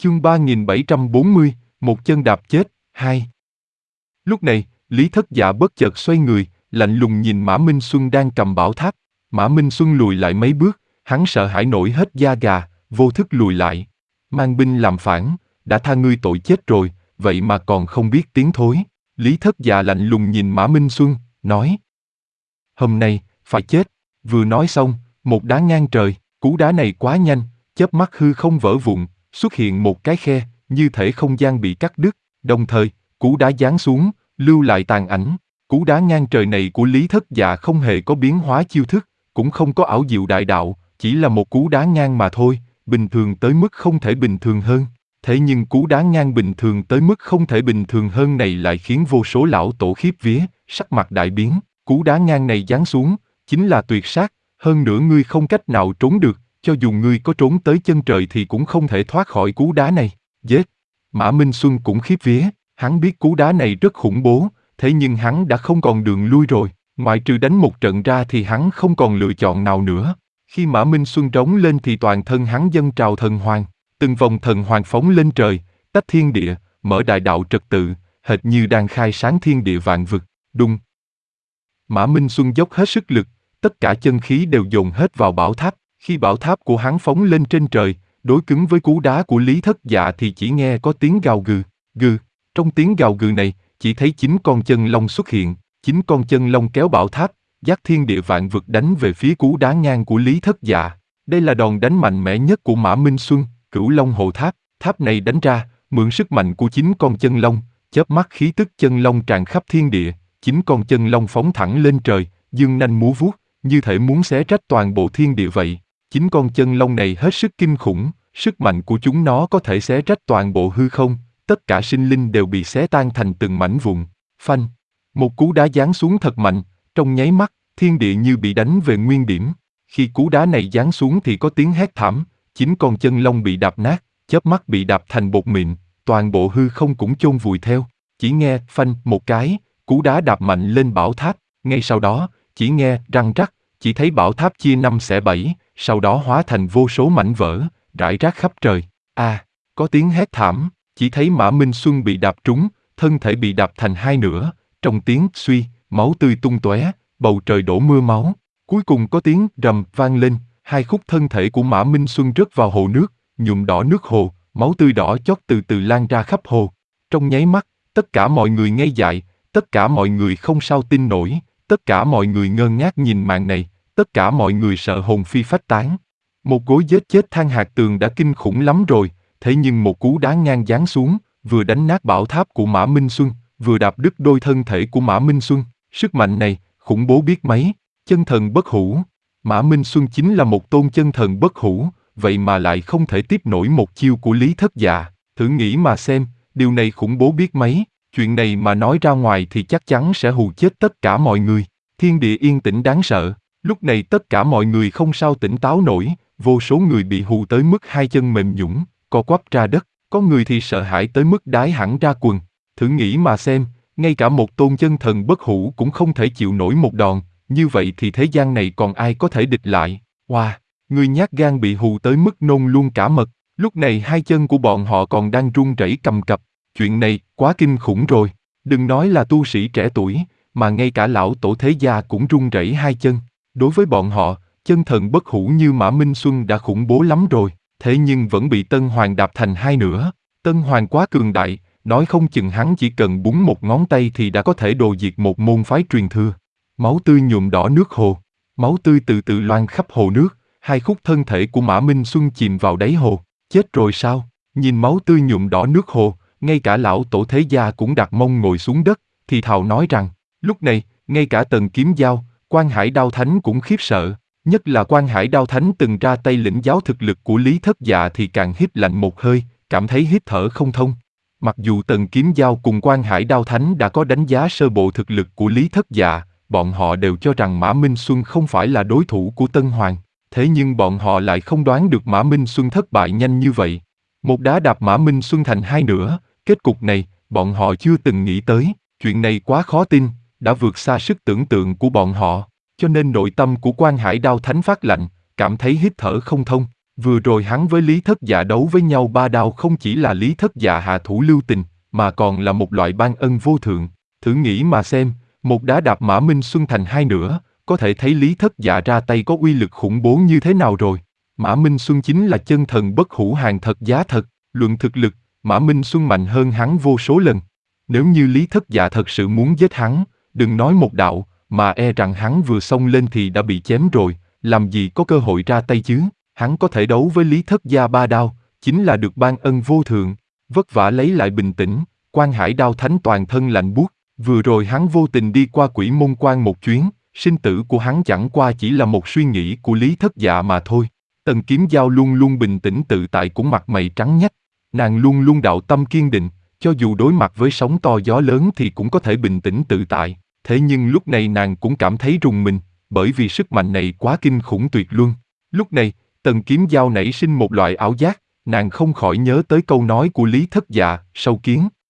Chương 3740, một chân đạp chết, 2. Lúc này, Lý Thất Dạ bất chợt xoay người, lạnh lùng nhìn Mã Minh Xuân đang cầm bảo tháp. Mã Minh Xuân lùi lại mấy bước, hắn sợ hãi nổi hết da gà, vô thức lùi lại. Mang binh làm phản, đã tha ngươi tội chết rồi, vậy mà còn không biết tiến thối. Lý Thất Dạ lạnh lùng nhìn Mã Minh Xuân, nói: Hôm nay, phải chết. Vừa nói xong, một đá ngang trời, cú đá này quá nhanh, chớp mắt hư không vỡ vụn, xuất hiện một cái khe, như thể không gian bị cắt đứt, đồng thời, cú đá giáng xuống, lưu lại tàn ảnh. Cú đá ngang trời này của Lý Thất Dạ không hề có biến hóa chiêu thức, cũng không có ảo diệu đại đạo, chỉ là một cú đá ngang mà thôi, bình thường tới mức không thể bình thường hơn. Thế nhưng cú đá ngang bình thường tới mức không thể bình thường hơn này lại khiến vô số lão tổ khiếp vía, sắc mặt đại biến. Cú đá ngang này giáng xuống, chính là tuyệt sát, hơn nữa ngươi không cách nào trốn được, cho dù ngươi có trốn tới chân trời thì cũng không thể thoát khỏi cú đá này. Giết! Mã Minh Xuân cũng khiếp vía, hắn biết cú đá này rất khủng bố, thế nhưng hắn đã không còn đường lui rồi, ngoại trừ đánh một trận ra thì hắn không còn lựa chọn nào nữa. Khi Mã Minh Xuân rống lên thì toàn thân hắn dâng trào thần hoàng, từng vòng thần hoàng phóng lên trời, tách thiên địa, mở đại đạo trật tự, hệt như đang khai sáng thiên địa vạn vực. Đùng! Mã Minh Xuân dốc hết sức lực, tất cả chân khí đều dồn hết vào bảo tháp. Khi bảo tháp của hắn phóng lên trên trời, đối cứng với cú đá của Lý Thất Dạ thì chỉ nghe có tiếng gào gừ, gừ. Trong tiếng gào gừ này, chỉ thấy 9 con chân long xuất hiện, 9 con chân long kéo bảo tháp, dắt thiên địa vạn vực đánh về phía cú đá ngang của Lý Thất Dạ. Đây là đòn đánh mạnh mẽ nhất của Mã Minh Xuân, Cửu Long Hộ Tháp. Tháp này đánh ra, mượn sức mạnh của 9 con chân long, chớp mắt khí tức chân long tràn khắp thiên địa, 9 con chân long phóng thẳng lên trời, dương nanh múa vuốt, như thể muốn xé rách toàn bộ thiên địa vậy. 9 con chân long này hết sức kinh khủng, sức mạnh của chúng nó có thể xé rách toàn bộ hư không, tất cả sinh linh đều bị xé tan thành từng mảnh vụn. Phanh! Một cú đá giáng xuống thật mạnh, trong nháy mắt, thiên địa như bị đánh về nguyên điểm. Khi cú đá này giáng xuống thì có tiếng hét thảm, 9 con chân long bị đạp nát, chớp mắt bị đạp thành bột mịn, toàn bộ hư không cũng chôn vùi theo. Chỉ nghe phanh một cái, cú đá đạp mạnh lên bảo tháp, ngay sau đó, chỉ nghe răng rắc, chỉ thấy bảo tháp chia 5 xẻ 7, sau đó hóa thành vô số mảnh vỡ, rải rác khắp trời. Có tiếng hét thảm, chỉ thấy Mã Minh Xuân bị đạp trúng, thân thể bị đạp thành hai nửa, trong tiếng suy, máu tươi tung tóe, bầu trời đổ mưa máu. Cuối cùng có tiếng rầm vang lên, hai khúc thân thể của Mã Minh Xuân rớt vào hồ nước, nhuộm đỏ nước hồ, máu tươi đỏ chót từ từ lan ra khắp hồ. Trong nháy mắt, tất cả mọi người ngây dại, tất cả mọi người không sao tin nổi, tất cả mọi người ngơ ngác nhìn màn này, tất cả mọi người sợ hồn phi phách tán. Một gối giết chết Thang Hạc Tường đã kinh khủng lắm rồi, thế nhưng một cú đá ngang giáng xuống, vừa đánh nát bảo tháp của Mã Minh Xuân, vừa đạp đứt đôi thân thể của Mã Minh Xuân. Sức mạnh này, khủng bố biết mấy, chân thần bất hủ. Mã Minh Xuân chính là một tôn chân thần bất hủ, vậy mà lại không thể tiếp nổi một chiêu của Lý Thất Dạ. Thử nghĩ mà xem, điều này khủng bố biết mấy, chuyện này mà nói ra ngoài thì chắc chắn sẽ hù chết tất cả mọi người. Thiên địa yên tĩnh đáng sợ, lúc này tất cả mọi người không sao tỉnh táo nổi, vô số người bị hù tới mức hai chân mềm nhũn, co quắp ra đất, có người thì sợ hãi tới mức đái hẳn ra quần. Thử nghĩ mà xem, ngay cả một tôn chân thần bất hủ cũng không thể chịu nổi một đòn, như vậy thì thế gian này còn ai có thể địch lại. Wow, người nhát gan bị hù tới mức nôn luôn cả mật, lúc này hai chân của bọn họ còn đang run rẩy cầm cập, chuyện này quá kinh khủng rồi, đừng nói là tu sĩ trẻ tuổi, mà ngay cả lão tổ thế gia cũng run rẩy hai chân. Đối với bọn họ, chân thần bất hủ như Mã Minh Xuân đã khủng bố lắm rồi, thế nhưng vẫn bị Tân Hoàng đạp thành hai nửa. Tân Hoàng quá cường đại, nói không chừng hắn chỉ cần búng một ngón tay thì đã có thể đồ diệt một môn phái truyền thừa. Máu tươi nhuộm đỏ nước hồ, máu tươi từ từ loang khắp hồ nước, hai khúc thân thể của Mã Minh Xuân chìm vào đáy hồ. Chết rồi sao? Nhìn máu tươi nhuộm đỏ nước hồ, ngay cả lão tổ thế gia cũng đặt mông ngồi xuống đất, thì thào nói rằng, lúc này, ngay cả Tần Kiếm Giao, Quan Hải Đao Thánh cũng khiếp sợ, nhất là Quan Hải Đao Thánh từng ra tay lĩnh giáo thực lực của Lý Thất Dạ thì càng hít lạnh một hơi, cảm thấy hít thở không thông. Mặc dù Tần Kiếm Giao cùng Quan Hải Đao Thánh đã có đánh giá sơ bộ thực lực của Lý Thất Dạ, bọn họ đều cho rằng Mã Minh Xuân không phải là đối thủ của Tân Hoàng, thế nhưng bọn họ lại không đoán được Mã Minh Xuân thất bại nhanh như vậy. Một đá đạp Mã Minh Xuân thành hai nửa, kết cục này, bọn họ chưa từng nghĩ tới, chuyện này quá khó tin, đã vượt xa sức tưởng tượng của bọn họ, cho nên nội tâm của Quan Hải Đao Thánh phát lạnh, cảm thấy hít thở không thông. Vừa rồi hắn với Lý Thất Dạ đấu với nhau ba đao không chỉ là Lý Thất Dạ hạ thủ lưu tình, mà còn là một loại ban ân vô thượng. Thử nghĩ mà xem, một đá đạp Mã Minh Xuân thành hai nửa, có thể thấy Lý Thất Dạ ra tay có uy lực khủng bố như thế nào rồi. Mã Minh Xuân chính là chân thần bất hủ hàng thật giá thật, luận thực lực, Mã Minh Xuân mạnh hơn hắn vô số lần. Nếu như Lý Thất Dạ thật sự muốn giết hắn, đừng nói một đạo, mà e rằng hắn vừa xông lên thì đã bị chém rồi, làm gì có cơ hội ra tay chứ. Hắn có thể đấu với Lý Thất Gia ba đao, chính là được ban ân vô thượng. Vất vả lấy lại bình tĩnh, Quan Hải Đao Thánh toàn thân lạnh buốt. Vừa rồi hắn vô tình đi qua Quỷ Môn Quan một chuyến, sinh tử của hắn chẳng qua chỉ là một suy nghĩ của Lý Thất Dạ mà thôi. Tần Kiếm Giao luôn luôn bình tĩnh tự tại cũng mặt mày trắng nhách. Nàng luôn luôn đạo tâm kiên định, cho dù đối mặt với sóng to gió lớn thì cũng có thể bình tĩnh tự tại. Thế nhưng lúc này nàng cũng cảm thấy rùng mình, bởi vì sức mạnh này quá kinh khủng tuyệt luân. Lúc này, Tần Kiếm Giao nảy sinh một loại ảo giác, nàng không khỏi nhớ tới câu nói của Lý Thất Dạ, sâu kiến,